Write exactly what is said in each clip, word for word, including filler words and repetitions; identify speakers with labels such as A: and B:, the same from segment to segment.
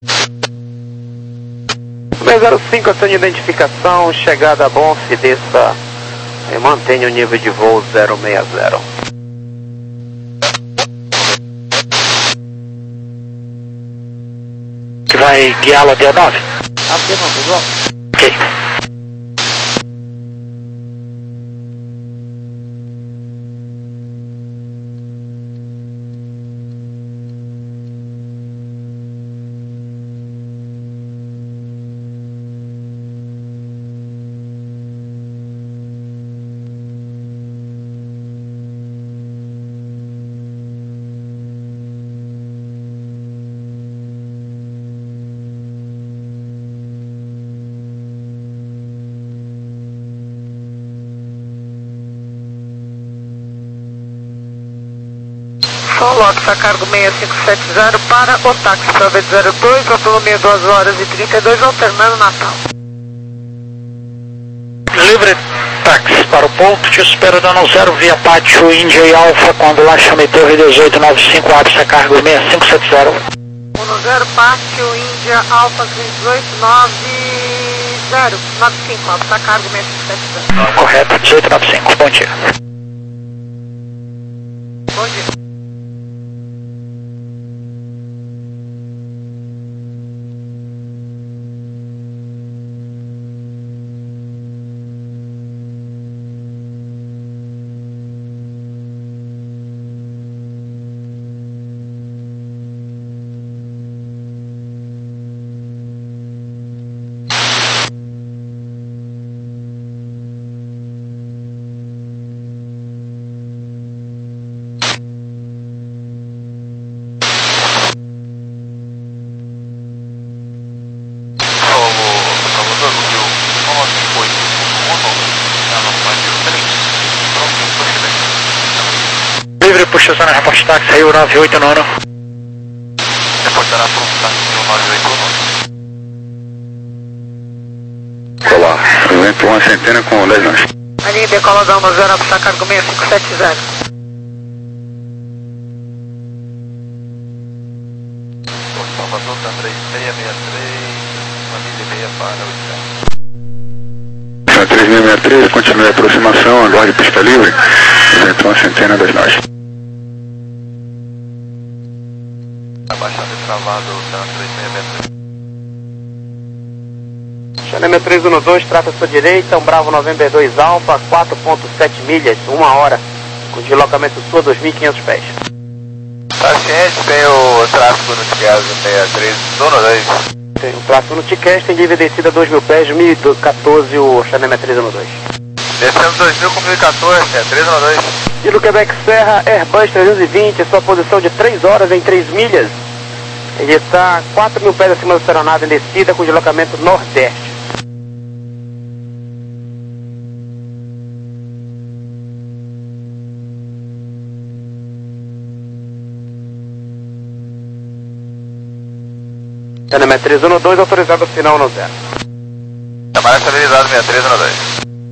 A: seis zero cinco, ação de identificação, chegada a Bonfe, desça e mantenha o nível de voo zero seis zero.
B: Que vai guiá-lo até a nove?
A: Até não, tudo bom?
B: Ok.
C: Lotus a cargo seis cinco sete zero para o táxi para V zero dois, autonomia duas horas e trinta e dois, alternando Natal.
B: Livre táxi para o ponto, te espero dando zero via pátio Índia e Alfa, quando lá chame Torre dezoito nove cinco, abre a cargo seis cinco sete zero.
C: um zero, pátio Índia Alfa dezoito nove zero nove cinco, abre a cargo seis cinco sete zero.
B: Correto, dezoito nove cinco, bom dia.
C: Bom dia.
B: Livre, puxa zona, reporte táxi, Rio nove oito nove.
D: Reportará para o táxi Rio nove oito nove.
E: Olá, evento uma centena com dez nós.
C: Ali, decola da um zero, para cargo seis cinco sete zero.
D: Salvador, tá três seis seis três, família meia para o
E: três seis seis três, continue a aproximação, aguarde pista livre, evento uma centena das nós.
D: Abaixado e travado, tá três seis seis três.
A: Xaneme três um dois, trata a sua direita, um Bravo November dois Alfa, quatro ponto sete milhas, uma hora, com deslocamento sul a dois mil e quinhentos pés.
D: Paciente, tem o tráfego no Tiago seis três um dois.
A: Tem o tráfego no Tiquest, tem nível de descida dois mil pés, mil e quatorze, o Xaneme três um dois.
D: Descendo dois mil com mil e quatorze, é três um dois.
A: E no Quebec Serra, Airbus trezentos e vinte, sua posição de três horas em três milhas. Ele está quatro mil pés acima da aeronave em descida com deslocamento nordeste. Xaneme três um dois, autorizado final no zero.
D: Chamada estabilizado seis três um dois.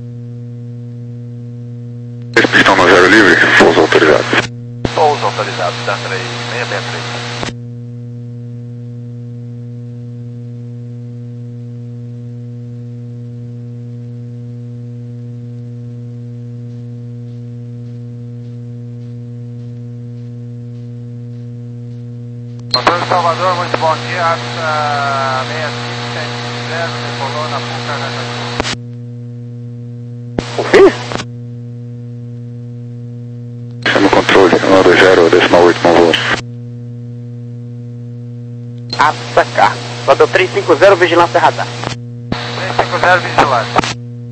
E: Esse pistão no zero livre, pouso autorizado.
D: Pouso autorizado, tá três seis seis três. Antônio Salvador, muito bom dia, ata seis cinco sete zero, decolou na Puca.
A: O fim?
E: Chama o controle, um dois zero, decimal oito, bom voo.
A: Atacar. Hotel três cinco zero, vigilância radar.
D: três cinco zero, vigilância.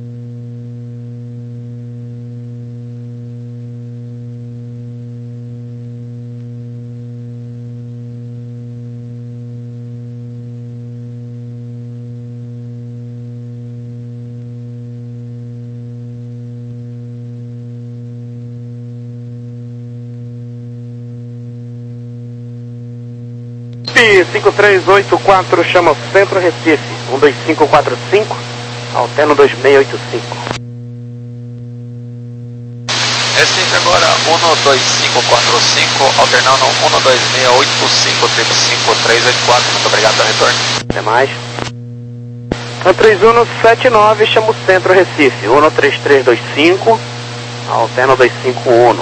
A: cinco três oito quatro, chama o Centro Recife, um dois cinco quatro cinco, alterno dois seis oito cinco.
D: Recife agora, um dois cinco quatro cinco, alternando um dois seis oito cinco cinco cinco três oito quatro, muito obrigado pelo retorno.
A: Até mais. um três um sete nove, chama o centro Recife. um três três dois cinco, alterna dois cinco um.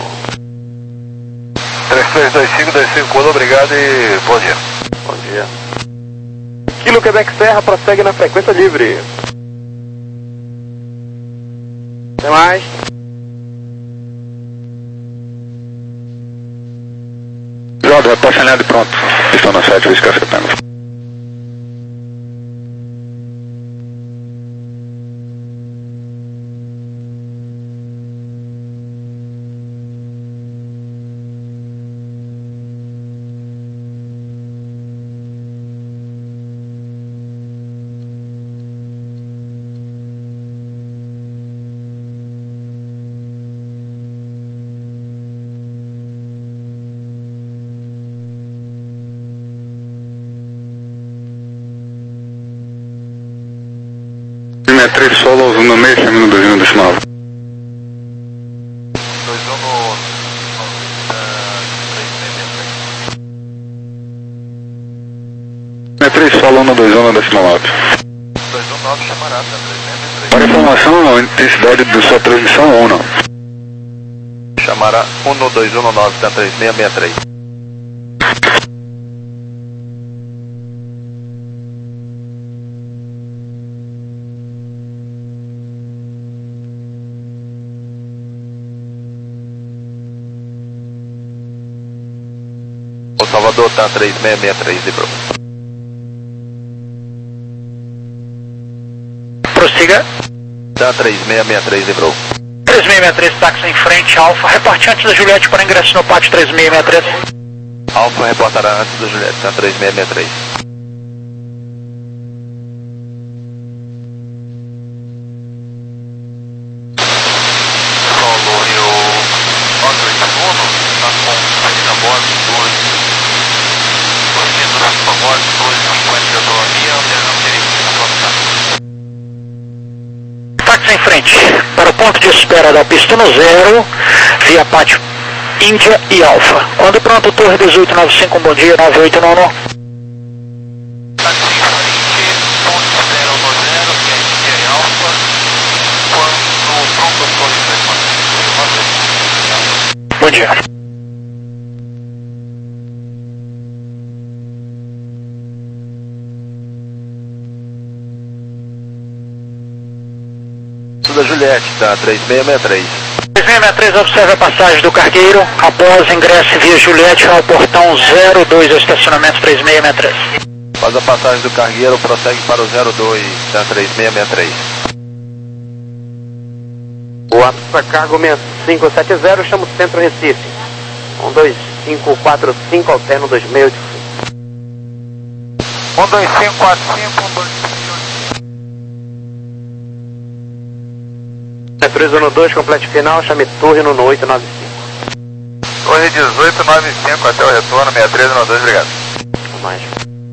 D: três três dois cinco dois cinco um, obrigado e bom dia.
A: Bom dia. Kilo Quebec Serra prossegue na frequência livre. Até mais.
E: Jovem, reposta alinhado e pronto. Estão na sete, Luiz Café Tango. sessenta e três solo, no meio, chame no dois um decimal.
D: dois um no
E: sessenta e três solo, no dois um no decimal nove.
D: dois um nove chamará, tá? três seis seis três.
E: Para informação, a intensidade da sua transmissão ou não?
D: Chamará um dois um nove, tá? três seis seis três. O Salvador tá três seis seis três de Brooklyn.
B: Prossiga.
D: Tá três seis seis três de Brooklyn.
B: três seis seis três, táxi em frente, Alfa. Reporte antes da Juliette para ingresso no pátio três seis seis três.
D: Alfa reportará antes do Juliette, tá três seis seis três. Solo e o Android Uno tá com saída bordo dois minutos para bordo, dois e cinquenta de autonomia, alternando direitinho na próxima.
B: Táxi em frente, para o ponto de espera da pista no zero, via pátio Índia e Alfa. Quando pronto, Torre dezoito nove cinco, um bom dia, nove oito nove nove.
D: Táxi em frente, ponto zero no zero, que é Índia e Alfa. Quando pronto, Torre dezoito.
B: Bom dia.
D: Da Juliette, tá três seis seis três.
B: três seis seis três, observe a passagem do cargueiro. Após ingresse via Juliette ao portão zero dois, estacionamento três seis seis três.
D: Faz a passagem do cargueiro, prossegue para o zero dois, tá três seis seis três.
A: O Apsa Cargo seis cinco sete zero, chama o centro Recife. um dois cinco quatro cinco, alterno dois seis oito cinco.
D: um dois cinco quatro cinco, um dois cinco.
A: três um dois, complete final, chame Torre no oito nove cinco.
D: Torre dezoito nove cinco, até o retorno, sessenta e três um dois, obrigado.
A: Mais.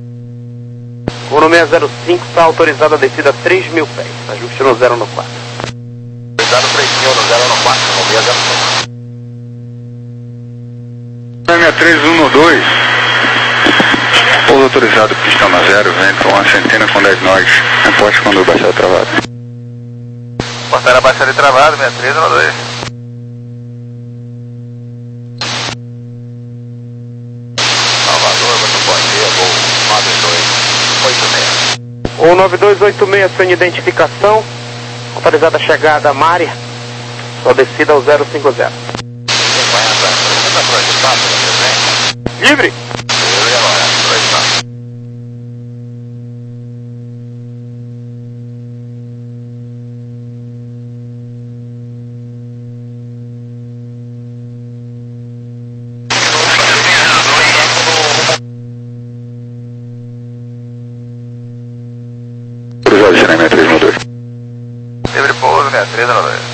A: O no seis zero cinco está autorizado a descida a três mil pés. Ajuste no zero no quatro.
D: Cuidado três mil no zero no quatro, no seis zero cinco.
E: sessenta e três um no dois. Pouso autorizado, pistão na zero, vento uma centena com dez nós. Reporte quando baixar travado.
D: Portaria baixada e travado, sessenta e três um dois. Salvador, muito bom dia, voo nove dois oito seis.
A: O nove dois oito seis, sua identificação. Autorizada a chegada a Mari. Sua descida ao zero cinco zero.
D: cinquenta, trinta projetado no presente.
A: Livre!
D: Livre agora, projetado.
E: Autorizado, sessenta e três um dois.
D: Livre pouso, sessenta e três um dois.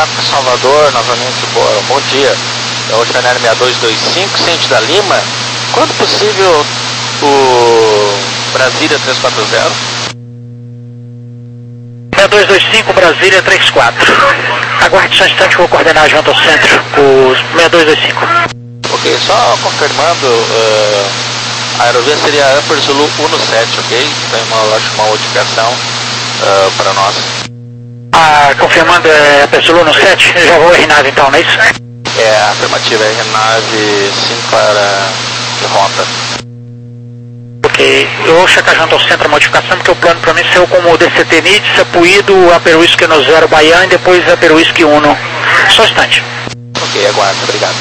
D: tráfego Salvador, novamente, boa, bom dia. É o Chanel seis dois dois cinco, Ciente da Lima. Quando possível, o Brasília três quatro zero?
B: seis dois dois cinco, Brasília três quatro. Aguarde só um instante, vou coordenar junto ao centro, o seis dois dois cinco.
D: Ok, só confirmando, uh, a aerovia seria Upper Zulu sete, ok? Tem uma, acho, uma modificação uh, para nós.
B: Ah, confirmando, é Upper Zulu sete, já vou R nove então, não é isso?
D: É, afirmativa, R nove cinco para de rota.
B: Ok, eu vou checar junto ao centro a modificação, porque o plano para mim saiu como D C T N I D, Sapuído, Upper Whisky no zero Baiano e depois Upper Whisky um. Só um instante.
D: Ok, aguardo, obrigado.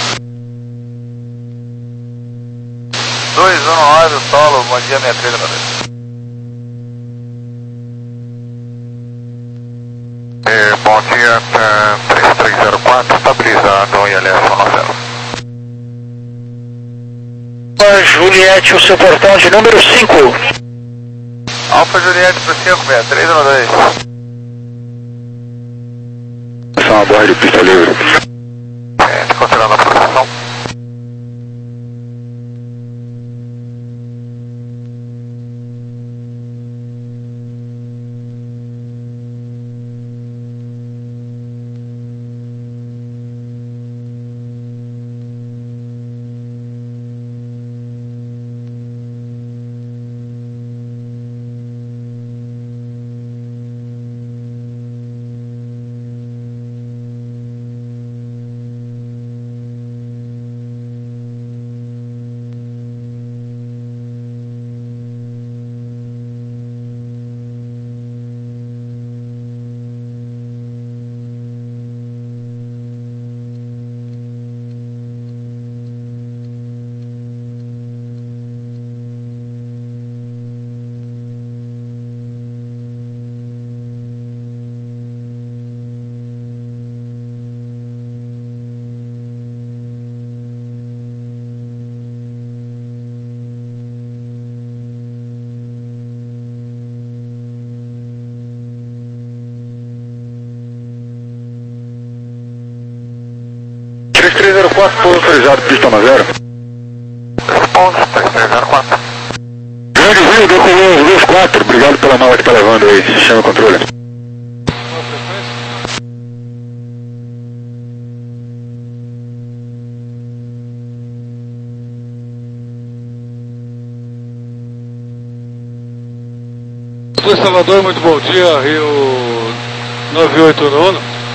E: dois um nove, solo, bom dia, minha três nove. É, bom dia, três três zero quatro, estabilizado, I L S cento e noventa.
B: Juliette, o seu portão de número cinco.
E: Alfa Juliette para cinco, seis três um dois. São a bordo, pista livre. É, considerando a posição. três três zero quatro, pouso autorizado, pista na zero. Responde, três três zero quatro. Grande Rio, decolou dois quatro, obrigado pela mala que tá levando aí, chama o controle.
F: Rio Salvador, muito bom dia, Rio nove oito um.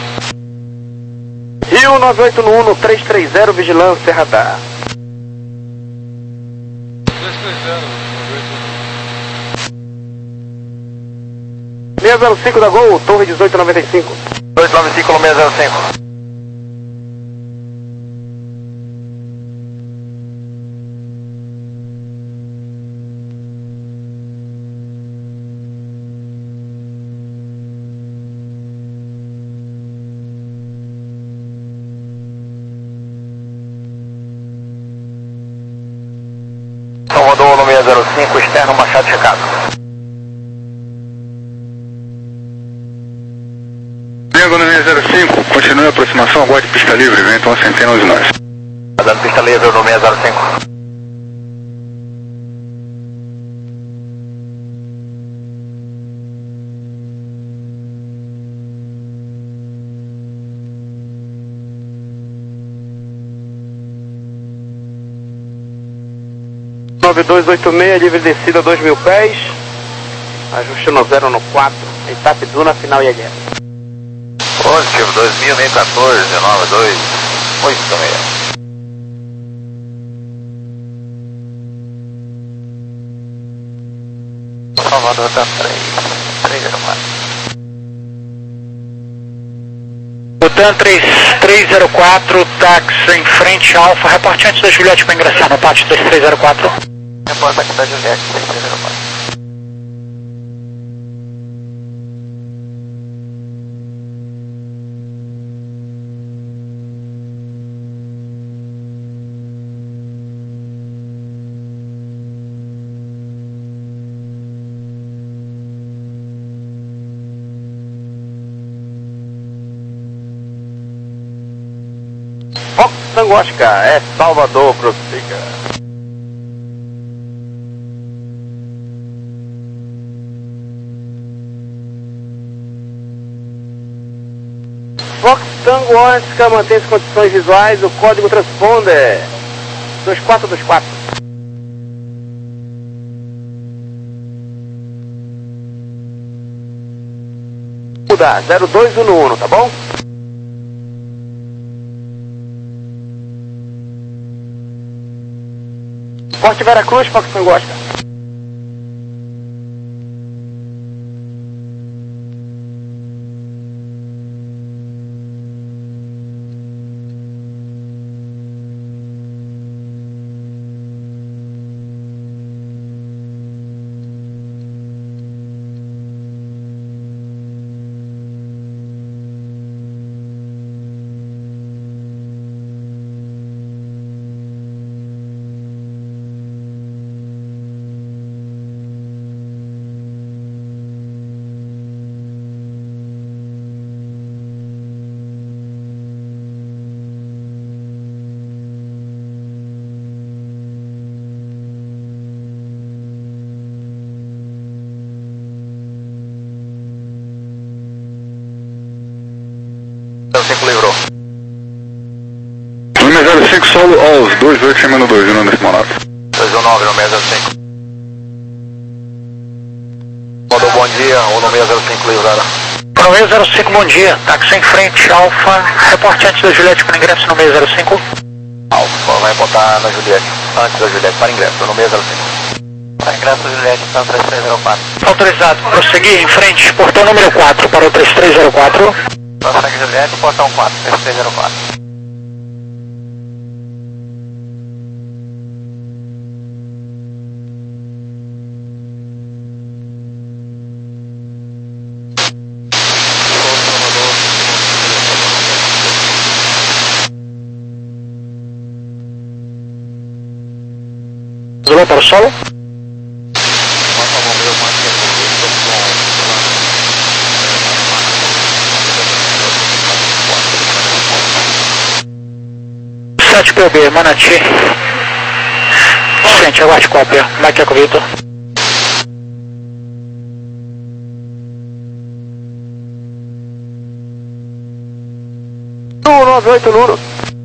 A: Rio nove oito um, três três zero, vigilância, radar.
F: três três zero,
A: seis zero cinco da Gol, Torre dezoito noventa e cinco.
E: dois nove cinco no seis zero cinco. Salvador no seis zero cinco, externo Machado checado. Bingo no seis zero cinco, continue a aproximação, aguarde pista livre, vento uma centena de nós. Tá dando pista livre no seis zero cinco.
A: nove dois oito seis, livre descida dois mil pés. Ajuste no zero no quatro, etapa Duna, final I L S.
E: Positivo, dois mil, meio quatorze, nove dois, oito seis. Salvador tá três, três zero quatro.
B: Butan três três zero quatro, táxi em frente Alfa, reporte antes da Juliette para ingressar no pátio três três zero quatro.
E: Reporta aqui da Juliette, três três zero quatro.
A: Tango Oscar, é Salvador, prossiga. Fox Tango Oscar mantém as condições visuais, o código transponder dois quatro dois quatro. Mudar, zero dois um um, tá bom? Forte Veracruz, Fox Tango Oscar.
D: cinco livrou.
E: Número zero cinco, solo Alves, dois oito chamando dois, vindo nesse monado.
D: dois um nove, no seis zero cinco. Mandou bom dia, o no seis zero cinco livrada.
B: No seis zero cinco, bom dia. Táxi em frente, Alfa. Reporte antes da Juliette para ingresso no seis zero cinco.
D: Alfa, vai botar na Juliette. Antes da Juliette, para ingresso, no seis zero cinco. Para ingresso, Juliette, está no três três zero quatro.
B: Autorizado. Prosseguir em frente, portão número quatro para o três três zero quatro.
D: Prossegue Juliette, portão quatro, três três zero quatro.
B: Zulou para o solo. sete P B, Manati. Frente, aguarde cópia. Mike Eco Vitor.
A: um nove oito Nuno.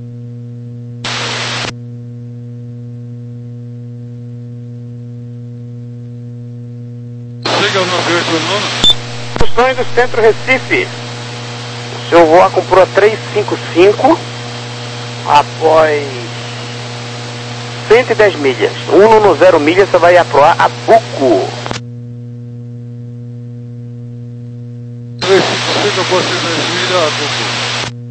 F: Siga o nove oito Nuno.
A: Instruções do Centro Recife. O senhor voa com Pro três cinco cinco após cento e dez milhas. um no zero milhas, você vai aproar a Buco.
F: três cinco cinco após cento e dez milhas, a Buco.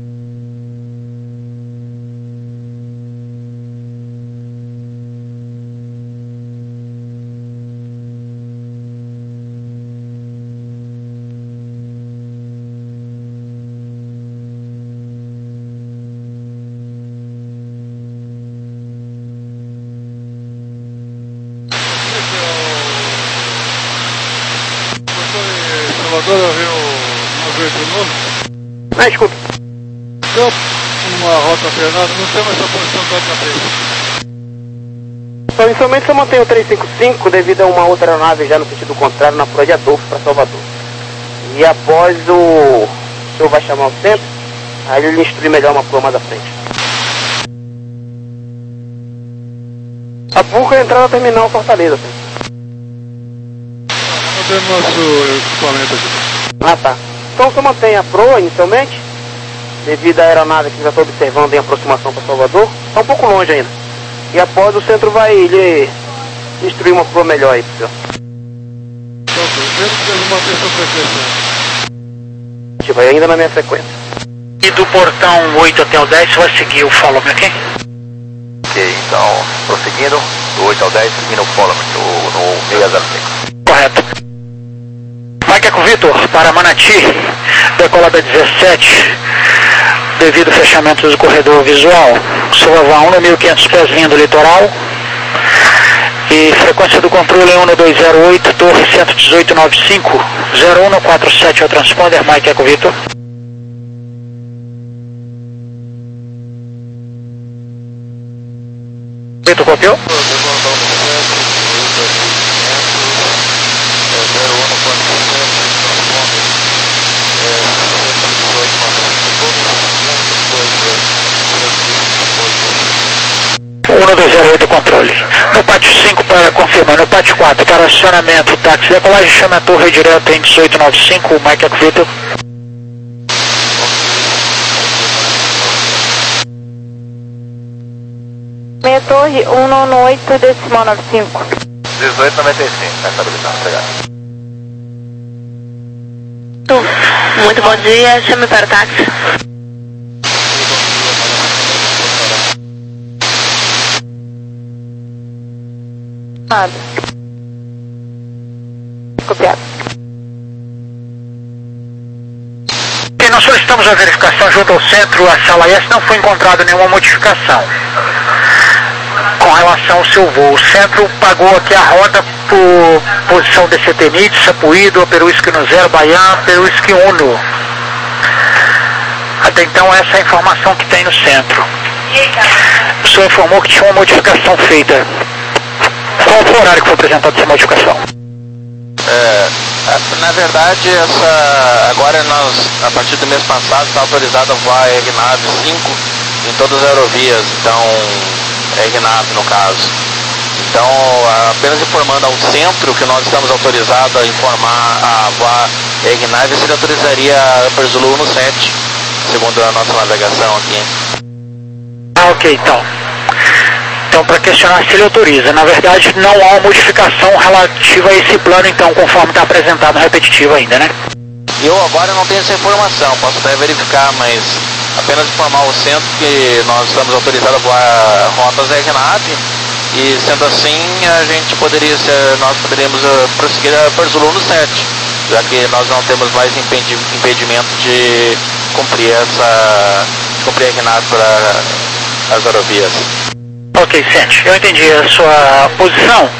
F: Salvador, Rio nove oito nove.
A: Não, escuta.
F: Campo, uma rota alternada, não tem mais essa posição da outra vez.
A: Então, inicialmente só mantém o três cinco cinco devido a uma outra aeronave já no sentido contrário na proa de Adolfo para Salvador. E após o... o senhor vai chamar o centro, aí ele instrui melhor uma proa mais à frente. A Buco é entrar no terminal Fortaleza, assim.
F: Não tem nosso equipamento aqui.
A: Ah, tá. Então só mantém a proa inicialmente, devido à aeronave que já estou observando em aproximação para Salvador. Está um pouco longe ainda. E após o centro vai lhe instruir uma proa melhor aí pro senhor.
F: Então, mesmo que ele mantenha sua frequência.
A: Tipo, ainda na minha frequência.
B: E do portão oito até o dez, você vai seguir o follow-me aqui?
D: Ok, então, prosseguindo, do oito ao dez, seguindo o follow-me, no seis zero cinco.
B: Correto. Mike Eco Vitor, para Manati, decolada dezessete, devido ao fechamento do corredor visual, o senhor vai voar um no mil e quinhentos pés vindo do litoral, e frequência do controle um no dois zero oito, torre cento e dezoito noventa e cinco, zero um no quatro sete é o transponder, Mike Eco Vitor. Vitor, copiou? um dois zero oito controle. No pátio cinco para confirmar, no pátio quatro para acionamento, táxi, decolagem, chama a torre direto em dezoito noventa e cinco, Mike Eco Vitor.
C: Meia torre, um nono oito, decimal noventa e cinco.
D: dezoito noventa e cinco, tá estabilizado, obrigado.
C: Muito bom dia, chame para o táxi. Nada. Copiado.
B: E nós solicitamos a verificação junto ao centro, a sala S, não foi encontrada nenhuma modificação com relação ao seu voo. O centro pagou aqui a rota por posição D C T N I D, Sapuído, Peruísque no zero, Baian, Peruísque Uno. Até então essa é a informação que tem no centro. O senhor informou que tinha uma modificação feita. Qual foi o horário que foi apresentado essa modificação?
D: É, na verdade, essa, agora nós, a partir do mês passado, está autorizado a voar a RNAV cinco em todas as aerovias, então, RNAV no caso. Então, apenas informando ao centro que nós estamos autorizados a informar a voar RNAV, se ele autorizaria a Upper Zulu no sete, segundo a nossa navegação aqui.
B: Ah, ok, então. Então, para questionar se ele autoriza, na verdade não há uma modificação relativa a esse plano, então, conforme está apresentado no repetitivo ainda, né?
D: Eu agora não tenho essa informação, posso até verificar, mas apenas informar o centro que nós estamos autorizados a voar rotas RNAV e, sendo assim, a gente poderia ser, nós poderíamos uh, prosseguir a Upper Zulu no sete, já que nós não temos mais impedi impedimento de cumprir essa, de cumprir a RNAV para as aerovias.
B: Ok, Sente, eu entendi a sua posição.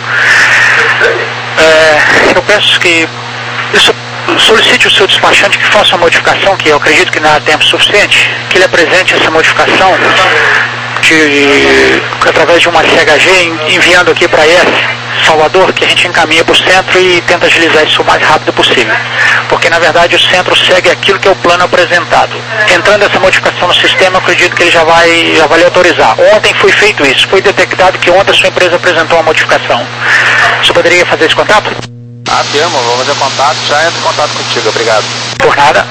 B: É, eu peço que isso, solicite o seu despachante que faça uma modificação, que eu acredito que não há tempo suficiente, que ele apresente essa modificação de, através de uma C H G, enviando aqui para esse Salvador, que a gente encaminha para o centro e tenta agilizar isso o mais rápido possível. Porque, na verdade, o centro segue aquilo que é o plano apresentado. Entrando essa modificação no sistema, eu acredito que ele já vai, já vai lhe autorizar. Ontem foi feito isso. Foi detectado que ontem a sua empresa apresentou uma modificação. Você poderia fazer esse contato?
D: Ah, temos. Vamos fazer contato. Já entro em contato contigo. Obrigado.
B: Por nada.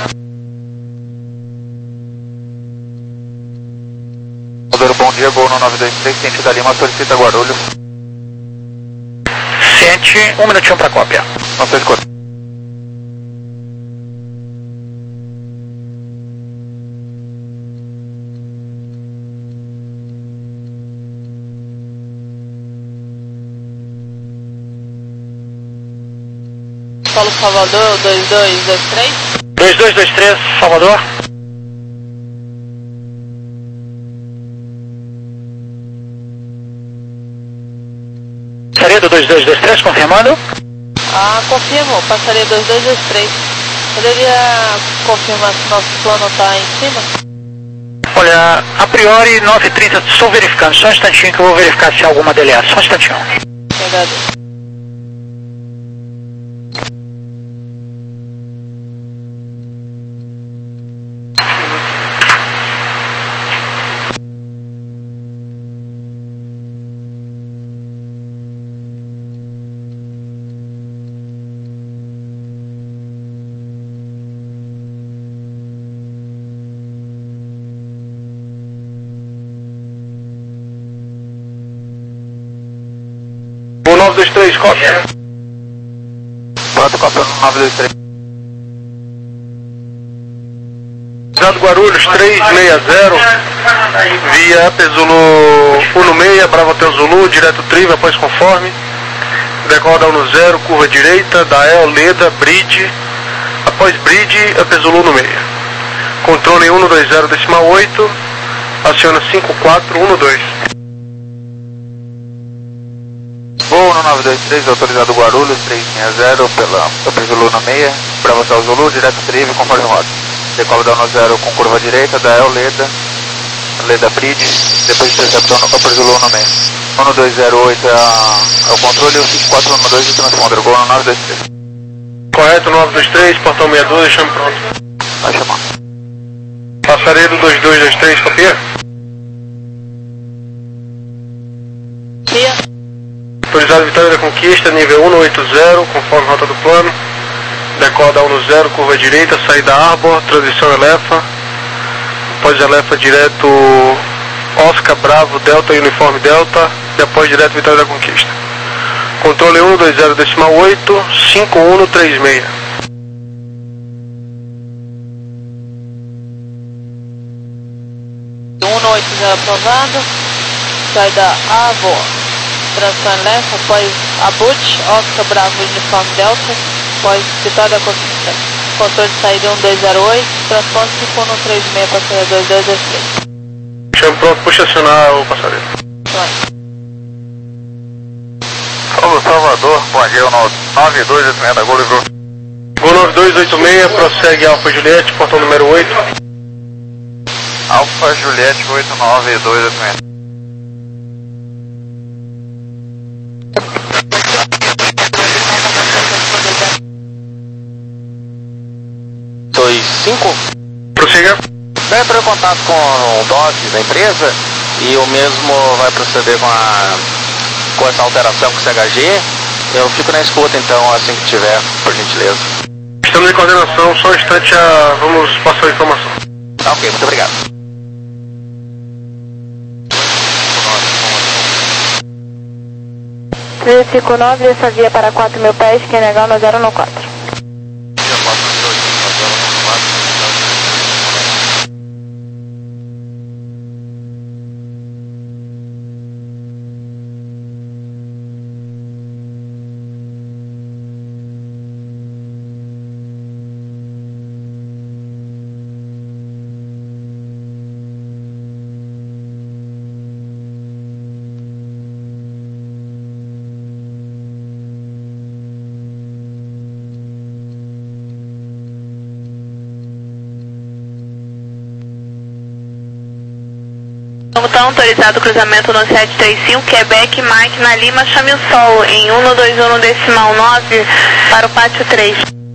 D: Bom dia, voo no nove dois três, Ciente da Lima, solicita Guarulhos.
B: Ciente, um minutinho para cópia.
D: Não sei escuta.
C: Paulo Salvador, dois dois dois três.
B: dois dois dois três, Salvador. Passaria do dois dois dois três, confirmando?
C: Ah, confirmo, passaria dois dois dois três. Poderia confirmar se nosso plano está em cima?
B: Olha, a priori nove e trinta, estou verificando, só um instantinho que eu vou verificar se há alguma D L A, só um instantinho.
C: Obrigado.
F: nove dois três, cópia.
D: Pronto, cópia no nove dois três.
F: Cidade Guarulhos três seis zero, via P Zulu Uno seis, Bravo Hotel Zulu, direto Triva, após conforme. Decola da Uno zero, curva direita, Dael, Leda, Bridge, após Bridge, P Zulu Uno seis. Controle um dois zero decimal oito, aciona cinco quatro um dois.
D: Voo no nove dois três, autorizado Guarulhos, três seis zero, pela Upper Zulu no seis, Bravo Hotel Zulu, direto Trive, conforme rota. Decola da Uno zero com curva direita, da El Leda, Leda Bridge, depois de interceptar o Upper Zulu no meio. um dois zero oito é, a, é o controle e o cinco quatro um dois de transponder, gol no nove dois três.
F: Correto, nove dois três, portão sessenta e dois, chame pronto.
D: Vai chamar.
F: Passaredo dois dois dois três, copia?
C: Tia.
F: Autorizado Vitória da Conquista, nível um oito zero, conforme rota do plano. Decola da um zero, curva direita, saída Arbor, transição Elefa. Após Elefa direto Oscar, Bravo, Delta e Uniforme Delta. E após direto Vitória da Conquista. Controle um dois zero decimal oito, cinco um três seis.
C: um oito zero aprovado. Saída Arbor. Transição Elefa, após Abut, Oscar, Bravo, Uniforme Delta, após Vitória da Conquista. Controle de saída um dois zero oito, transponder cinco um três seis, passageiro dois dois dois três.
F: Chame pronto, puxa acionar o passageiro.
C: Vai.
E: Alô, Salvador, bom dia, o nove dois oito seis da Gol livrou.
F: Gol nove dois oito seis, prossegue Alfa Juliette, portão número oito.
E: Alfa Juliette oito nove dois oito seis.
D: dois cinco.
F: Prossiga.
D: Vai entrar em contato com o D O S da empresa e o mesmo vai proceder com, a, com essa alteração com o C H G. Eu fico na escuta então assim que tiver, por gentileza.
F: Estamos em coordenação, só um instante, a... vamos passar a informação.
D: Tá, ok, muito obrigado.
G: trezentos e cinquenta e nove, essa via para quatro mil pés, quem negar no zero no quatro.
C: Está autorizado o cruzamento no sete três cinco, Quebec, Mike, na Lima, chame o solo em um dois um decimal nove para o pátio três.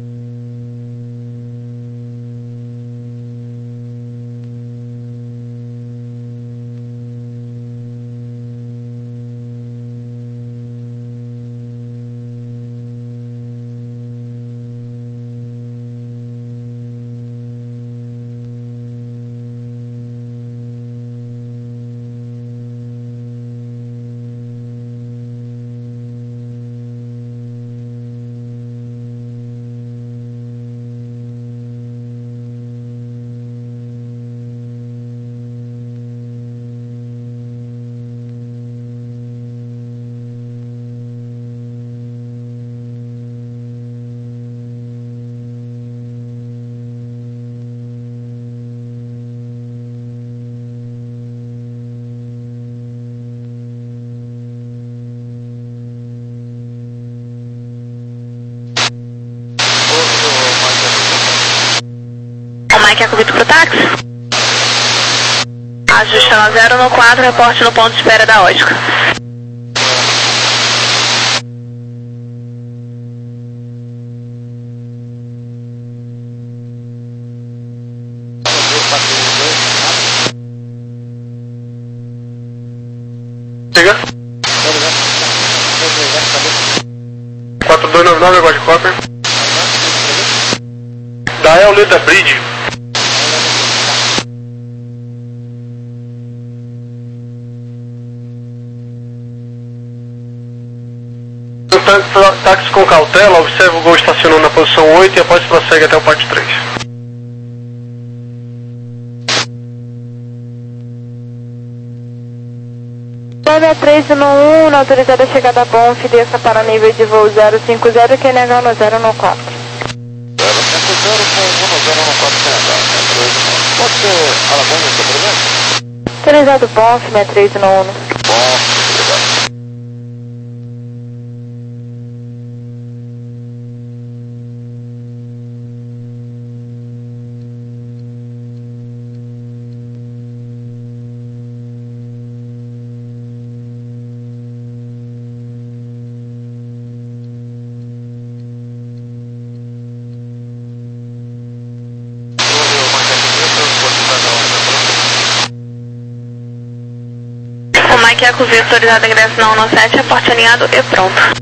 C: Mike, acovito pro táxi. Ajusta no zero no quatro, reporte no ponto de espera da Oscar.
F: Chega. quatro dois nove nove, agora de cópia. Da é o Leda Bridge. Táxi com cautela, observa o Gol estacionando na posição oito e após prossegue até o pátio três.
G: nove três no um, na autorizada chegada a Bonf, desça para nível de voo zero cinco zero, quem negar no zero no quatro.
D: zero cinco zero com um zero no quatro Canadá. Pode ser Alagoas, não tem problema?
G: Autorizado Bonf, sessenta e três no um.
D: Bom, obrigado.
C: Maqueco Vitor, autorizado ingresso na um sete, aporte alinhado e pronto.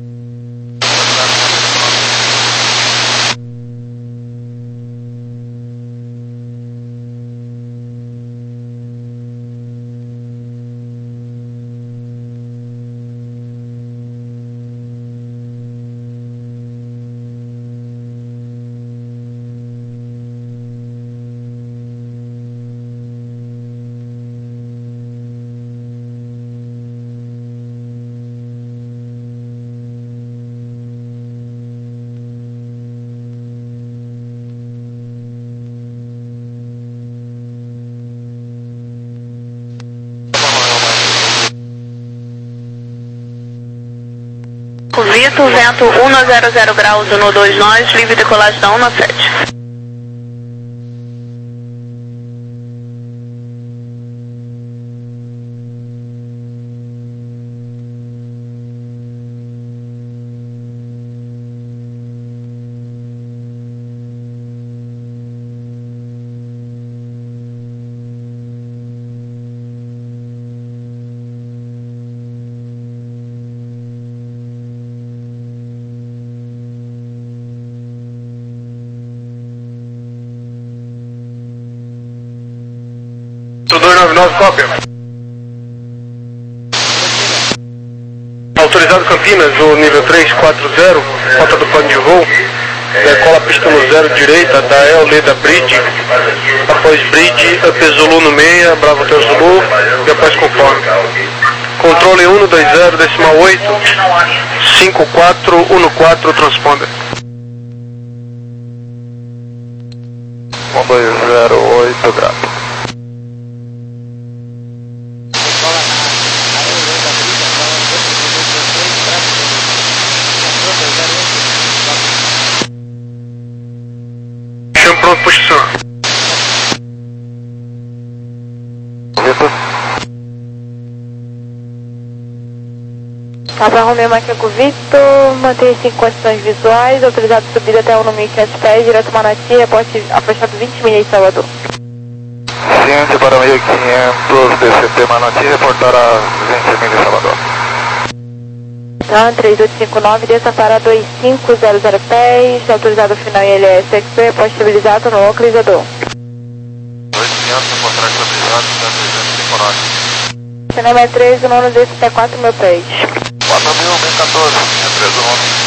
C: Vitor, vento um zero zero graus, um dois nós, livre decolagem da um sete.
F: dois nove nove, cópia. Autorizado Campinas, o nível três quatro zero, rota do plano de voo, decola pista no zero direita, da El Leda Bridge, após Bridge, Up Zulu no meia, Bravo Hotel Zulu, e após conforme. Controle um dois zero, decimal oito, cinco quatro um quatro, transponder.
D: um dois zero oito, grato.
F: Pronto, posição.
G: Papa Romeo Maqueco Vitor, mantenha-se em condições visuais, autorizado subida até o mil e quinhentos pés, direto Manati, reporte afastado vinte milhas de Salvador.
D: Ciência para mil e quinhentos, D C T Manati, reportar a vinte milhas de Salvador.
G: Tá, três oito cinco nove, desça para dois cinco zero zero pés, autorizado final I L S X P, pode estabilizado no localizador.
D: dois quinhentos, reportar estabilizado, trezentos e cinco nove.
G: Cinema três, o nono desce até quatro mil pés.
D: quatro mil, mil e quatorze, é três o nono.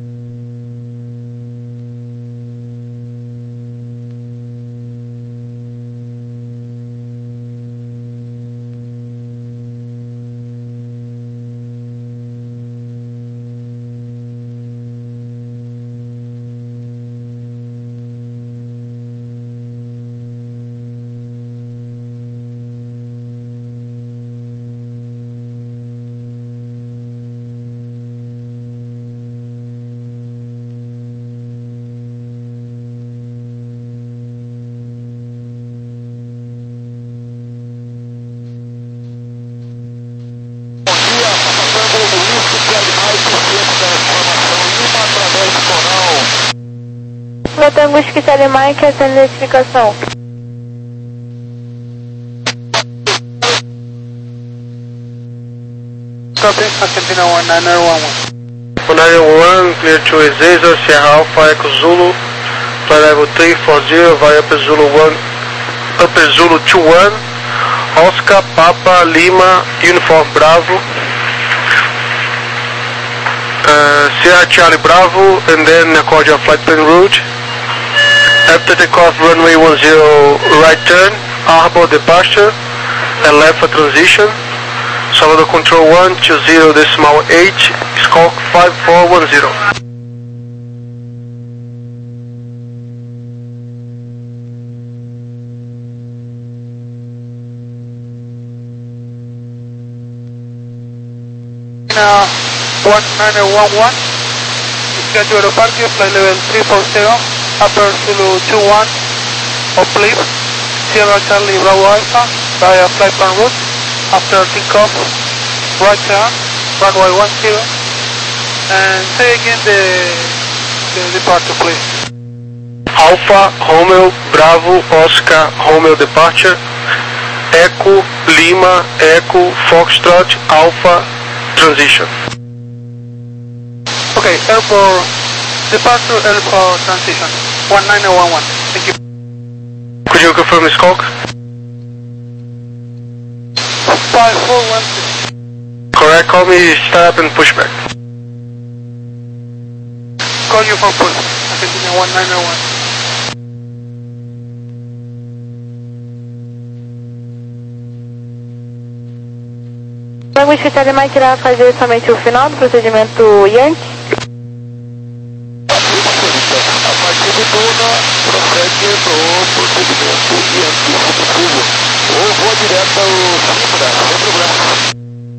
G: Tango Whisky Salimar, que é a identificação.
F: Copy, Argentina one nine zero one one. one nine zero one one, clear to Ezeiza, Sierra Alpha, Echo Zulu, flight level three four zero, via Upper Zulu one, Upper Zulu two one, Oscar, Papa, Lima, Uniform Bravo, uh, Sierra Charlie Bravo, and then accord your flight plan route. After takeoff, runway one zero, right turn, Arbor departure, and left for transition. Salvador Control one two zero decimal eight, Squawk five four one zero.
H: Now, one nine one one, schedule departure, flight level three four zero, Upper Zulu two one, oblique, Sierra Charlie Bravo Alpha, via flight plan route, after takeoff, right turn, runway one zero, and say again the, the departure please.
F: Alpha, Romeo, Bravo, Oscar, Romeo departure, Eco, Lima, Eco, Foxtrot, Alpha, Transition.
H: Okay, airport, departure airport transition, one nine zero one one, thank you.
F: Could you confirm this call?
H: five four one six.
F: Correct, call me stop and pushback.
H: Call you for push, continue one nine zero one.
G: Vamos que o Mike irá fazer somente o final do procedimento Yankee.
D: A partir de Duna, procede do procedimento Yankee, se possível. Ou vou direto ao Fibra, sem problema.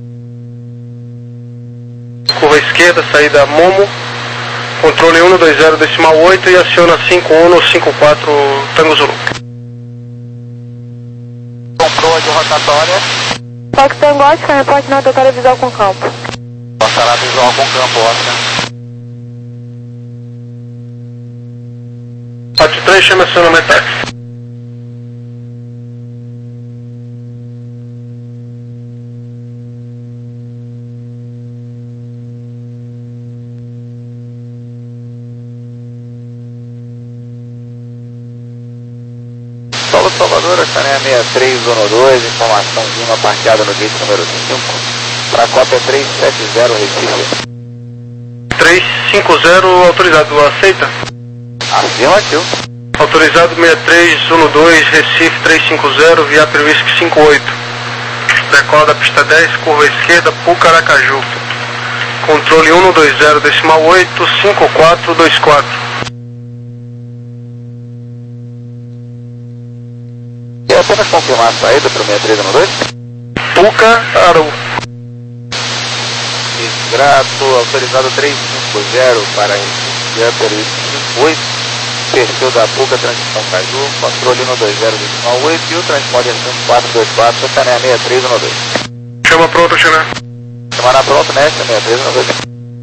F: Curva esquerda, saída Momo, controle um dois zero decimal oito e aciona cinco um cinco quatro Tango Zulu.
D: Comprou a de rotatória.
G: Fox Tango Oscar, reporte na rotatória visual com campo.
D: Passará visual com campo, Oscar.
F: Parte três, chama acionamento táxi.
D: Paulo Salvador, Cané sessenta e três, zona dois, informação Lima, parqueada no gate número cinco, para cópia trezentos e setenta, Recife.
F: trezentos e cinquenta, autorizado, aceita?
D: Afirmativo.
F: Autorizado sessenta e três, zona dois, Recife trezentos e cinquenta, via Previsc cinquenta e oito. Decola da pista dez, curva esquerda, Pucaracaju. Controle um dois zero decimal oito, cinco quatro dois quatro.
D: Quer apenas confirmar a saída para o sessenta e três, zona dois?
F: Pucararu.
D: Grato, autorizado trezentos e cinquenta para via Previsc cinquenta e oito. Perfil da Puca, transição Caju, controle um dois zero decimal oito e o transporte cinco quatro dois quatro, Cané sessenta e três, zona dois.
F: Chama pronto, Xané.
D: Semana pronto, né? sessenta e três, zona dois.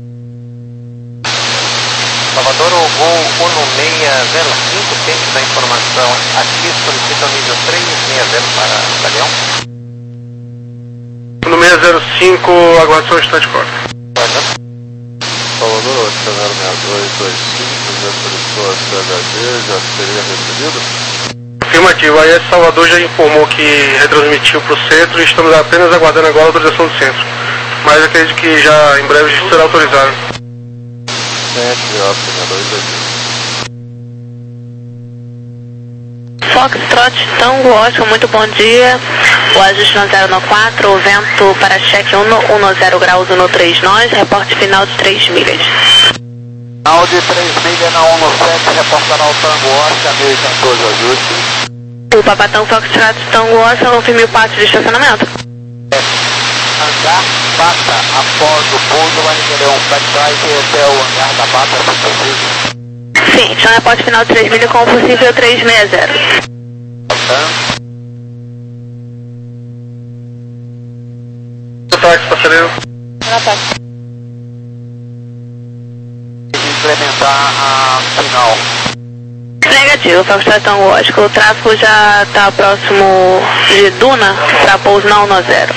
D: Salvador, o voo Uno seis zero cinco, tempo da informação aqui, solicita o nível trezentos e sessenta para Galeão.
F: No seiscentos e cinco, aguardação instante corta.
D: Salvador, oito zero seis dois dois cinco, já solicitou a C H D, já seria recebido?
F: Afirmativo, a I S Salvador já informou que retransmitiu para o centro e estamos apenas aguardando agora a autorização do centro. Mas acredito que já em breve será autorizado.
C: Foxtrot, Tango, Oscar, muito bom dia. O ajuste no zero no quatro, o vento para cheque um no zero graus no três nós, reporte final de três milhas.
D: Final de três milhas na um no sete, reportará o Tango Oscar, mil e quatorze ajuste.
C: O Papatão Foxtrot, Tango, Oscar, confirme o pátio de estacionamento.
D: Hangar Bata, após o pouso, vai requerer um backdrive até o hangar da Bata, se possível.
C: Sim, já reporte final de três milhas com possível trezentos e sessenta.
F: Táxi, passageiro.
D: Implementar a final.
C: Negativo, Foxtrot, Tango, Oscar, o tráfego já está próximo de Duna para pouso na um no zero.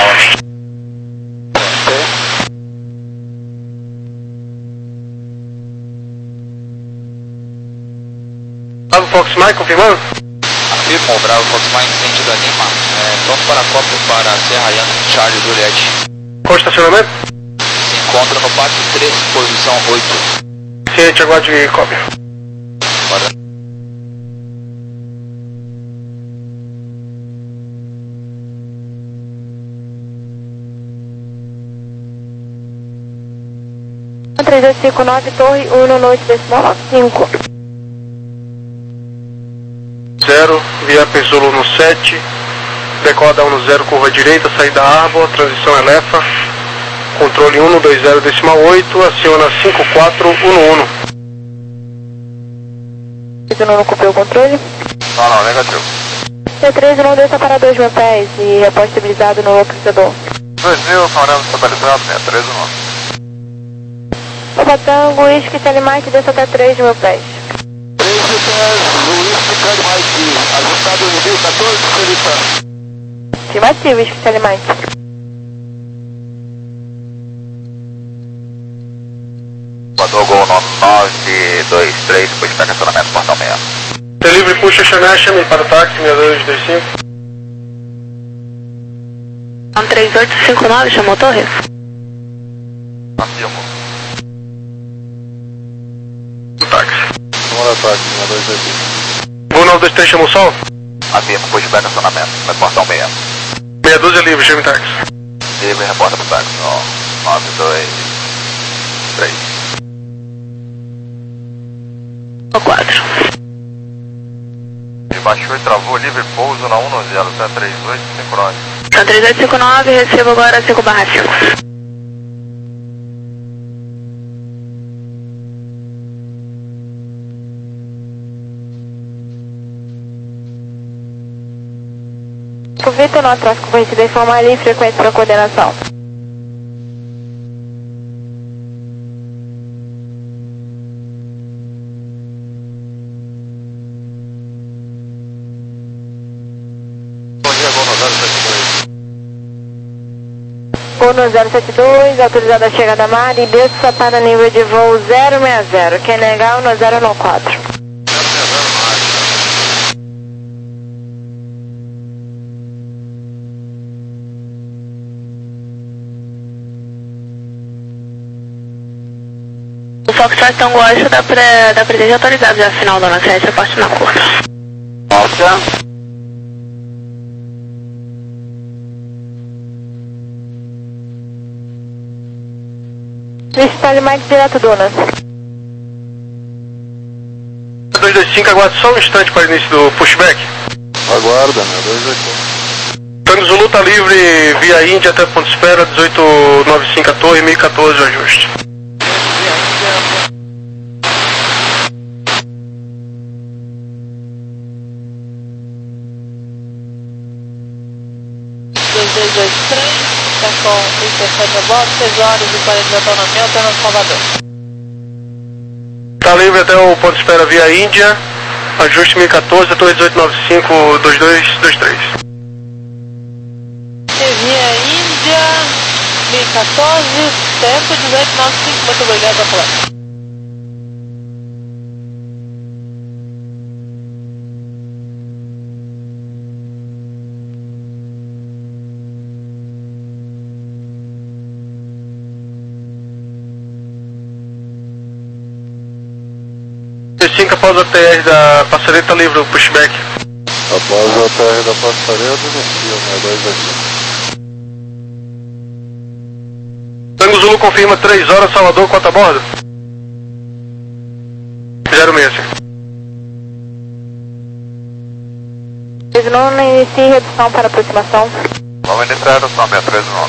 F: Bravo Fox Mike, confirmando?
D: Afirmo, Bravo Fox Mike, sentido a Lima. É, pronto para a cópia para a Serra Yankee Charlie Juliette.
F: Qual estacionamento?
D: Se encontra no pátio três, posição oito.
F: Ciente, aguarde cópia.
D: Bora.
G: três oito cinco nove, Torre um noite decimal cinco.
F: zero, via Zulu no sete, decola da um no zero, curva direita, saída Árvore, transição Elefa, controle um dois zero decimal oito, aciona cinco quatro um um.
G: Você não ocupou o controle?
D: Não, não, negativo.
G: C três não desça para dois mil pés e reposte estabilizado no localizador.
D: dois mil, Florando estabilizado, sessenta e três, nove.
G: Papa Tango, Whisky, Telemike, desça até três mil pés.
D: três mil pés, Luiz Ficando Mike, ajustado no nível quatorze, Felipe.
G: Afirmativo, Spitfire Mike.
I: Salvador Gol nove dois três, depois de estacionamento, portão meia.
F: Delivery puxa Xaná, chame para o táxi, seis dois dois cinco.
C: três oito cinco nove, chamou Torres?
I: Afirmo.
F: O táxi.
I: Número táxi, seis dois dois cinco.
F: Gol nove dois três, chamou o sol?
I: Afirmo, depois de estacionamento, no portão meia.
F: Meia dúzia livre, chame táxi.
I: Delivery reporta para o táxi, nove dois três.
C: O quatro.
I: Baixou e travou, livre pouso na um nove zero, tá três oito cinco nove.
C: Tá três oito cinco nove, recebo agora cinco barra cinco.
G: O Vitor no atraso corrigido informar ali, frequência para coordenação. Uno zero sete dois, autorizada a chegada a mar e berço sapada nível de voo zero seis zero, quer negar Uno zero nove quatro.
C: O Foxtrot então gosta da, pre, da presença autorizada já final da nossa rede, parte na curta.
I: Nossa.
G: Spitfire Mike direto Donas.
F: dois dois cinco, aguarda só um instante para o início do pushback.
I: Aguarda, meu, dois dois cinco.
F: Tango Zulu tá livre via Índia até ponto de espera, dezoito noventa e cinco a torre, mil e quatorze o ajuste.
C: dois dois dois três, está com trinta e sete a bordo, seis horas e quarenta de autonomia, apenas Salvador.
F: Tá livre até o ponto de espera via Índia, ajuste mil e quatorze, torre dezoito noventa e cinco, dois dois dois três.
C: Via Índia, mil e quatorze, tempo dezoito noventa e cinco, muito obrigado, a falar.
F: cinco após a T R da Passareta livre o pushback.
I: Após a T R da Passareta, inicia o dois dois cinco.
F: Tango Zulu confirma três horas, Salvador, quanto a bordo? zero seis cinco.
G: Desnono, inicie redução para aproximação.
I: Vamos iniciar a redução, sessenta e três nove.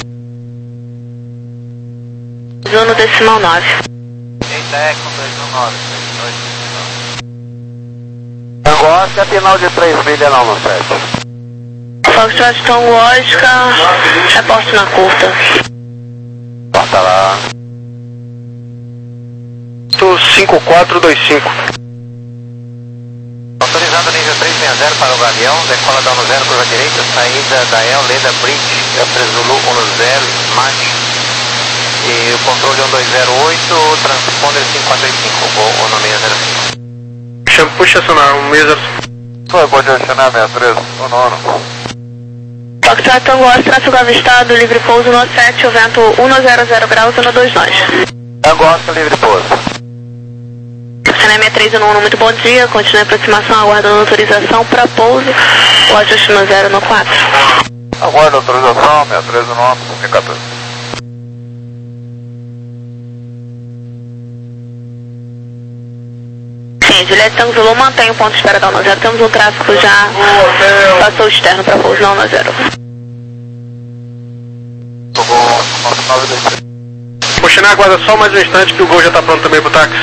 C: Zuno decimal nove.
I: Eita, é com dois um nove, dois dois Angosca, é final de três milhas não, no sete.
C: Foxtrot Tango Oscar, reporte na curta.
I: Bota lá.
F: cinco quatro dois cinco.
I: Autorizado nível três seis zero para o Galeão, decola da um zero, curva direita, saída da El Leda Bridge, é Zulu um zero, Smash. E o controle um dois zero oito, transponder cinco quatro dois cinco, ou no seis zero cinco.
F: Chama, puxa acionar, um seis zero cinco.
I: Foi, pode acionar sessenta e três, o nono.
C: Foxtrot Tango Oscar, tráfego avistado, livre pouso no sete, o vento cento graus, no dois nós.
I: Angosca, livre pouso.
C: Cena sessenta e três no um, muito bom dia, continue a aproximação, aguardando autorização para pouso, o ajuste no zero no quatro.
I: Aguarda autorização, sessenta e três no nove, mil e quatorze.
C: Sim, Juliette Tango Zulu mantém o ponto de espera da um zero, temos um tráfego já, passou externo para pouso na um zero.
F: Puxando, aguarda só mais um instante que o gol já tá pronto também pro táxi.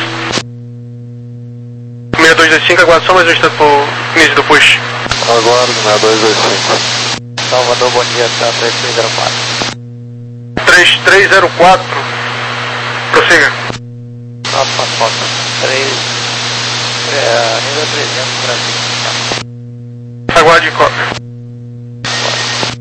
F: seis dois dois cinco, aguarda só mais um instante pro início do push.
I: Aguardo, seis dois dois cinco. Salvador, bom dia, tá três três zero quatro.
F: três três zero quatro. Prossiga.
I: Nossa, foto. três. É, nível trezentos, Brasil.
F: Aguarde cópia.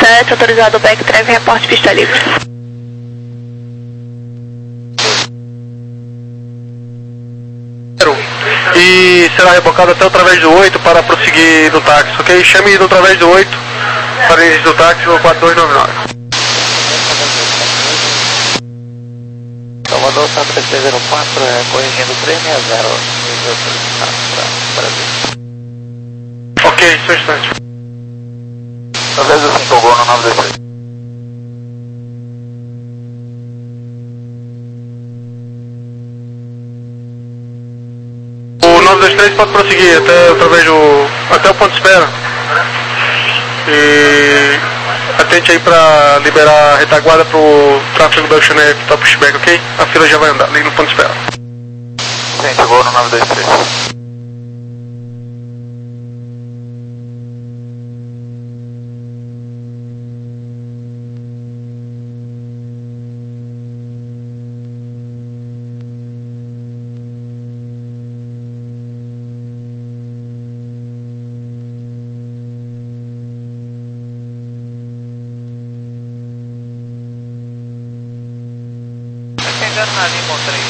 G: sete, autorizado o backtrack, reporte pista livre.
F: E será rebocado até o através do oito para prosseguir no táxi, ok? Chame no através do oito para início do táxi, o quatro dois nove nove.
I: Salvador, Santa três três zero quatro, é, corrigindo três seis zero, para Brasil.
F: Ok, só um instante.
I: Talvez assim, Togou no nove dois três.
F: O nove dois três pode prosseguir até através do, até o ponto de espera. E atente aí para liberar a retaguarda para o tráfego da Oceaneer que está pushback, ok? A fila já vai andar ali no ponto de espera.
I: Sim, chegou no nove dois três. Na Lima três,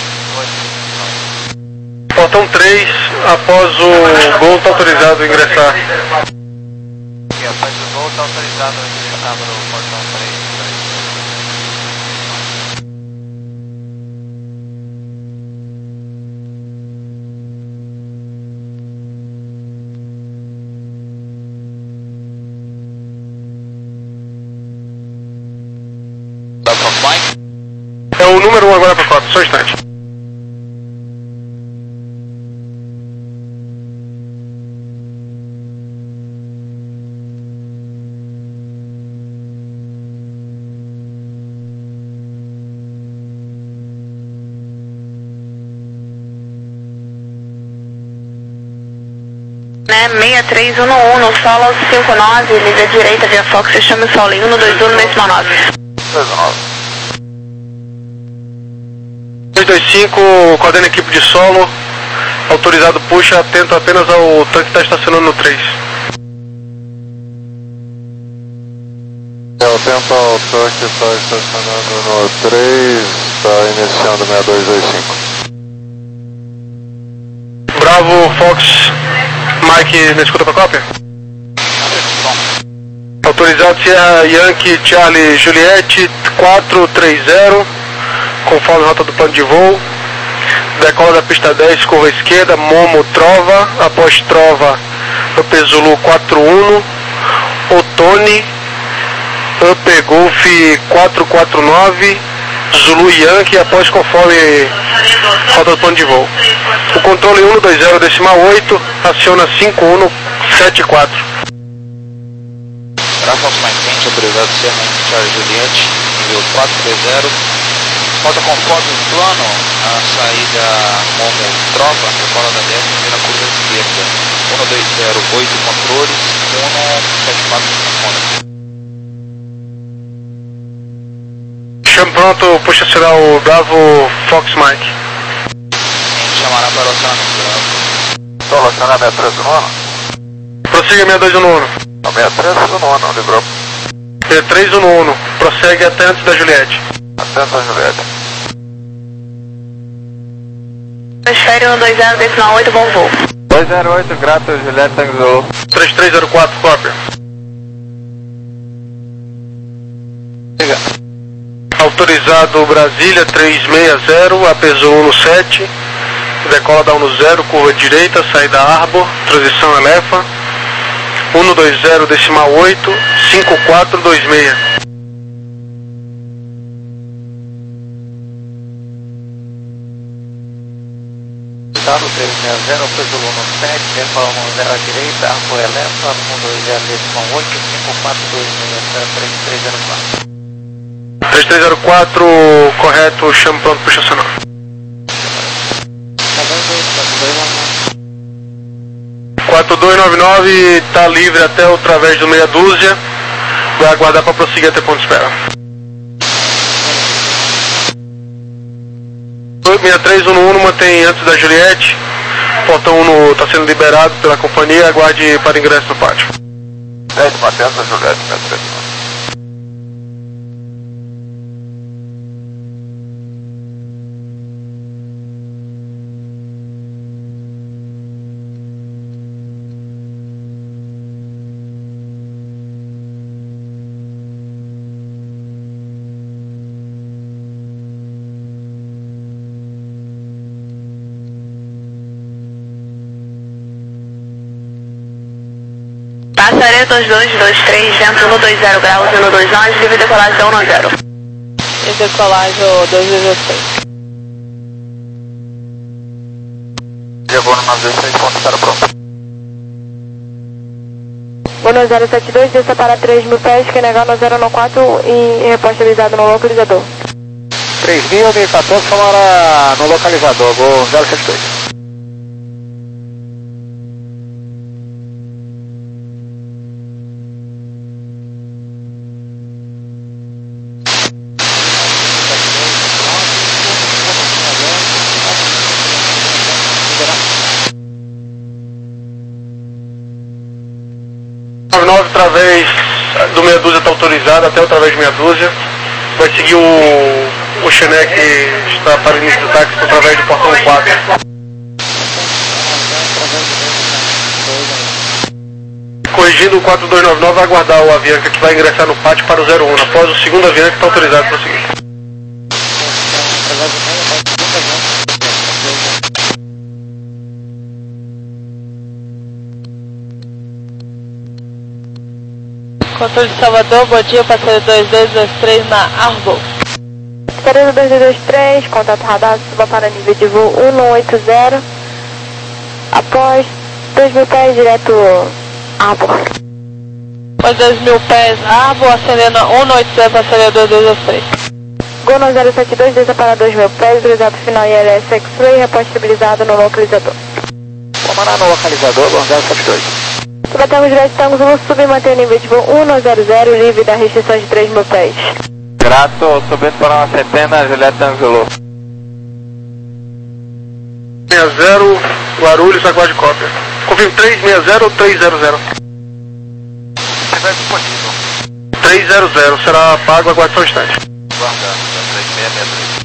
F: Portão três, após o gol está autorizado a ingressar.
I: E após o gol está autorizado a ingressar para o portão três.
D: Tá pronto, Mike?
F: É o número um agora para quatro, só um instante.
G: Né, seis três um um, solo cinco nove, livre à direita via Fox, chame o solo em um dois um, mesmo nove.
I: dois nove.
F: dois dois cinco, coordena a equipe de solo, autorizado puxa, atento apenas ao tanque que está estacionando no três.
J: Eu atento ao tanque que está estacionando no três, está iniciando seis dois dois cinco.
F: Bravo, Fox, Mike, me escuta para cópia? Autorizado Sierra Yankee Charlie Juliette quatro três zero, conforme a rota do plano de voo. Decola da pista dez, curva esquerda, Momo Trova, após Trova, Up Zulu quatro um, Otone, Up Golf quatro quatro nove, Zulu Yankee, após conforme rota do plano de voo. O controle um dois zero decimal oito, aciona cinco um sete quatro.
D: Trafox mais quente, autorizado Sierra Charlie Juliette, nível quatro três zero. Falta conforme o plano, a saída Momo Trova, decola da dez, vira curva esquerda. um dois zero oito controles, um sete quatro responda.
F: Chame pronto, puxa acionar o Bravo Fox Mike.
D: Chamará para o oceano, Bravo.
J: Solo acionar seis três um um.
F: Prossiga seis dois um um.
J: seis três um um, livrou.
F: seis três um um, prossegue até antes da Juliette.
J: Atento a Juliette.
G: Transfere um dois zero decimal oito, bom voo.
J: dois zero oito, grato, Juliette Tango Zulu.
F: três três zero quatro, cópia.
D: Liga.
F: Autorizado Brasília três seis zero, apesou um sete, decola da um zero, curva direita, saída Arbor, transição Elefa, um dois zero decimal oito, cinco quatro dois seis.
I: Estado três seis zero, Zulu um sete, decola um zero à direita, Arbor Elefa, um dois zero decimal oito, cinco quatro dois seis, três três zero quatro.
F: três três zero quatro, correto, chame pronto para estacionar. quatro dois nove nove, está livre até o através do meia dúzia, vai aguardar para prosseguir até ponto de espera. seis três um um, mantém antes da Juliette, portão um está sendo liberado pela companhia, aguarde para ingresso no pátio.
J: dez, atento a Juliette, seis três um um.
G: C dois dois dois três, vento um dois zero graus, um dois nove, livre decolagem da um zero.
C: E decolagem dois dezesseis.
I: Diego nove dezesseis, ponto zero pronto.
G: Gol zero sete dois, desça para três mil pés, que negar no zero quatro e reposta avisado no localizador.
B: três mil, mil e quatorze, falaram no localizador, Gol zero sete dois.
F: nove através do meia dúzia está autorizado, até através de meia dúzia. Vai seguir o, o Xené que está para o início do táxi através do portão quatro. Corrigindo o quatro dois nove nove, vai aguardar o Avianca que vai ingressar no pátio para o zero um, após o segundo Avianca que está autorizado para seguir.
C: Controle de Salvador, bom dia, passageiro dois dois dois três na Arbor.
G: Passageiro dois dois dois três, contato radar, suba para nível de voo um um oito zero. Após dois mil pés, direto Arbor.
C: Após dois mil pés, Arbor, acendendo um um oito zero, passageiro dois dois dois três.
G: Gol no zero sete dois, desça para dois mil pés, autorizado final I L S X-Ray, reposta estabilizado no localizador.
B: Comandar no localizador, Gol zero sete dois.
G: Subatemos direto, estamos no sub e manter o nível de voo um um zero zero, livre da restrição de três mil pés.
I: Grato, subindo para uma setenta, Juliette Angulo.
F: seis zero, Guarulhos, aguarde cópia. Confirme três seis zero ou três zero zero?
I: Estiver disponível.
F: três zero zero, será pago, aguarde só um instante.
I: Guardando, três seis seis três.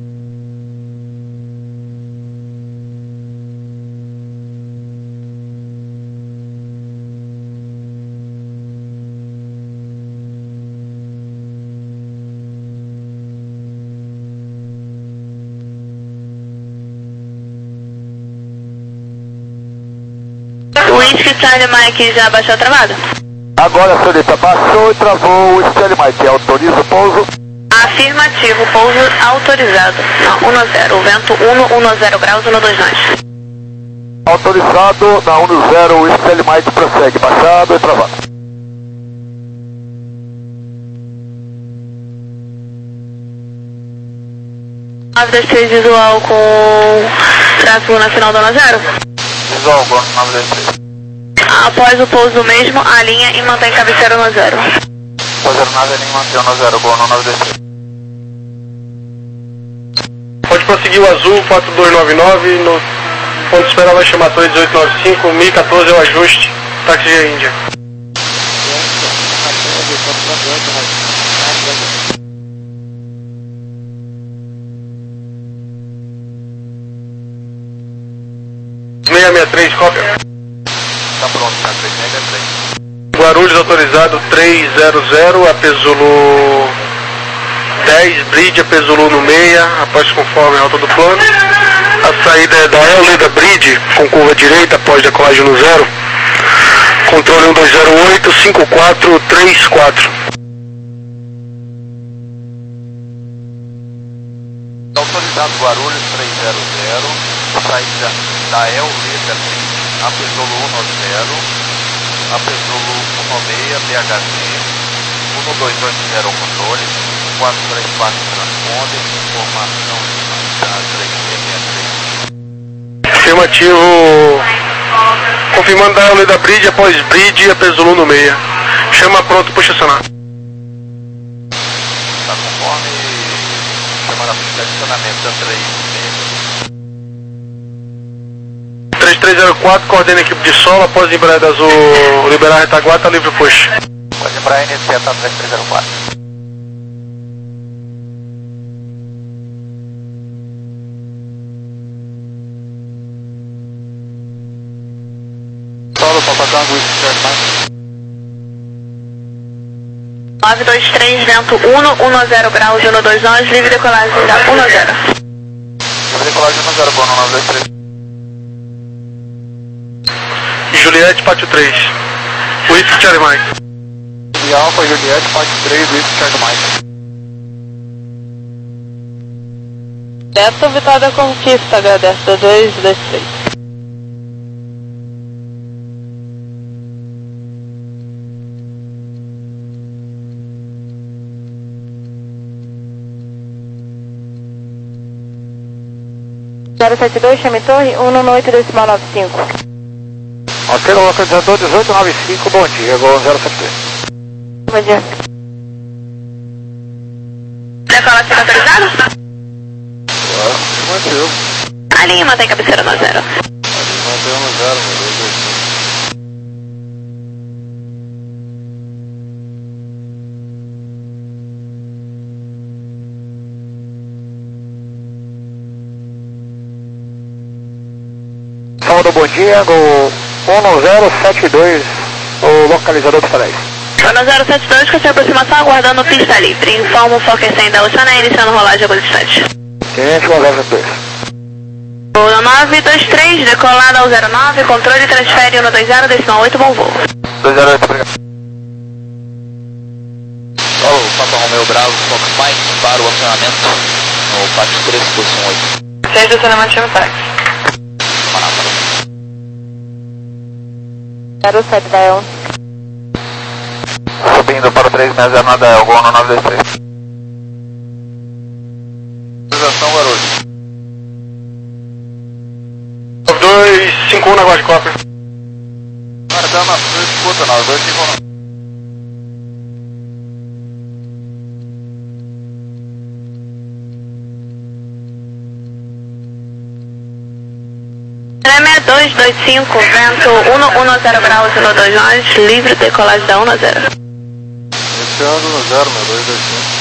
G: O Whisky Charlie Mike já baixou a travada?
J: Agora, senhorita, baixou e travou o Charlie Mike. Autoriza o pouso?
G: Afirmativo, pouso autorizado. Não, um zero, o vento um um zero graus, um dois nove.
J: Autorizado, na um zero, o Charlie Mike prossegue. Baixado e travado.
G: nove dois três visual com tráfego nacional da zero.
I: Visual, Gol nove dois três.
G: Após o pouso mesmo, alinha e mantém cabeceira no zero.
I: Fazer nave, alinha e mantém no zero, Gol nove dois três.
F: Pode prosseguir o azul, quatro dois nove nove, no ponto de espera vai chamar torre dezoito nove cinco, mil e quatorze é o ajuste, táxi de Índia. seis seis três, cópia.
I: Tá pronto, tá três seis três.
F: Guarulhos autorizado três zero zero, a Pesulu dez, Bridge, a Pesulu no meia, após conforme a alta do plano. A saída é da L da Bridge, com curva direita, após decolagem no zero. Controle um dois zero oito, cinco quatro três quatro.
I: Autorizado Guarulhos três zero zero, saída da El Leda Bridge, a Pesolo um zero, a Pesolo um seis, B H C, um dois oito zero controle, quatro três quatro transponde, informação da três seis três.
F: Afirmativo, confirmando da L da Bridge, após Bridge, a Pesolo no meia. Chama pronto para estacionar.
I: Tá conforme, chamando a pista de estacionamento da três seis.
F: três três zero quatro, coordena a equipe de solo, após embreagem da azul liberar a retaguarda, livre o push.
I: Pode embrear iniciar, tá três três zero quatro.
J: Solo, Papatango, Charlie Mike.
G: nove dois três, vento um um zero graus, um dois nove, livre decolagem da um zero.
I: Livre decolagem um zero, Gol nove dois três.
F: Juliette, pátio três. Whisky Charlie Mike.
J: E Alfa Juliette, parte três, Whisky Charlie Mike.
C: Delta Vitória Conquista, agradece do dois dois três.
G: zero sete dois, chame torre, um nove oito decimal nove cinco.
B: Ok, localizador dezoito nove cinco, bom dia, Gol zero sete dois.
G: Bom dia.
K: Decola ser autorizado?
J: Ah, manteve.
K: A linha mantém cabeceira no zero.
J: A linha manteve no zero, meu dois dois cinco.
B: Saldo, bom dia, Gol um zero sete dois, o localizador pista dez.
K: Ano zero sete dois, com essa aproximação, aguardando pista livre. Informa o Fokker cem da Oceana, iniciando rolagem agora distante.
B: Tenente, um zero sete dois.
K: O nove dois três, decolada ao zero nove, controle transfere um dois zero, decimal oito, bom voo.
J: dois zero oito, obrigado.
D: Alô, Papa Romeo Bravo, Fox Mike, para o acionamento no pátio três, posição oito.
K: seis do acionamento, chama táxi.
G: zero sete da onze.
J: Subindo para o três seis zero nada, é o Gol no nove dois três. Autorização, Guarulhos.
F: nove dois cinco um na Guarda Copper.
J: Marcando na sua escuta, nove dois cinco um.
K: seis dois dois cinco, vento um um zero graus, zero dois nós, livre decolagem da um zero.
J: Iniciando no zero, meu dois dois cinco.